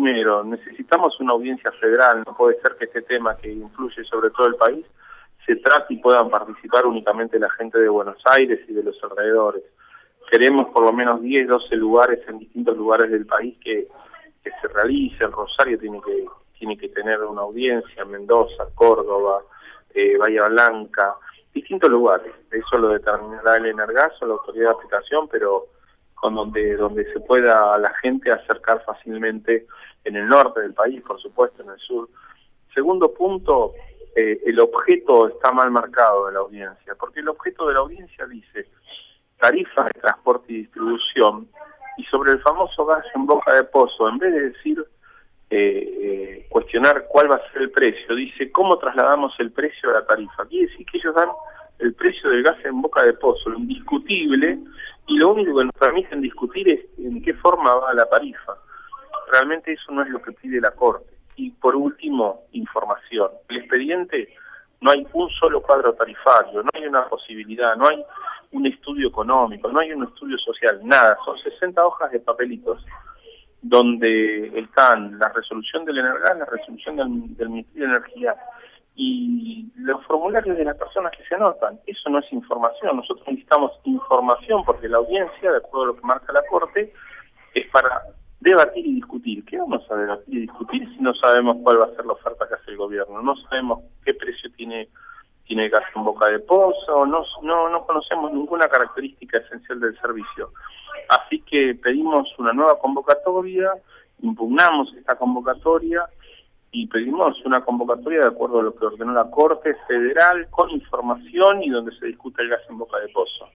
primero, necesitamos una audiencia federal, no puede ser que este tema que influye sobre todo el país se trate y puedan participar únicamente la gente de Buenos Aires y de los alrededores. Queremos por lo menos 10, 12 lugares en distintos lugares del país que se realice. El Rosario tiene que tener una audiencia, Mendoza, Córdoba, Bahía Blanca, distintos lugares. Eso lo determinará el Energaso, la autoridad de aplicación, pero con donde se pueda la gente acercar fácilmente en el norte del país, por supuesto, en el sur. Segundo punto, el objeto está mal marcado de la audiencia, porque el objeto de la audiencia dice tarifas de transporte y distribución, y sobre el famoso gas en boca de pozo, en vez de decir cuestionar cuál va a ser el precio, dice cómo trasladamos el precio a la tarifa. Quiere decir que ellos dan el precio del gas en boca de pozo, lo indiscutible, y lo único que nos permiten discutir es en qué forma va la tarifa. Realmente eso no es lo que pide la Corte. Y por último, información. El expediente, no hay un solo cuadro tarifario, no hay una posibilidad, no hay un estudio económico, no hay un estudio social, nada. Son 60 hojas de papelitos donde están la resolución del Energas, la resolución del Ministerio de Energía y los formularios de las personas que se anotan. Eso no es información. Nosotros necesitamos información porque la audiencia, de acuerdo a lo que marca la Corte, es para debatir y discutir. ¿Qué vamos a debatir y discutir si no sabemos cuál va a ser la oferta que hace el gobierno? No sabemos qué precio tiene el gas en boca de pozo, no conocemos ninguna característica esencial del servicio. Así que pedimos una nueva convocatoria, impugnamos esta convocatoria y pedimos una convocatoria de acuerdo a lo que ordenó la Corte Federal, con información y donde se discuta el gas en boca de pozo.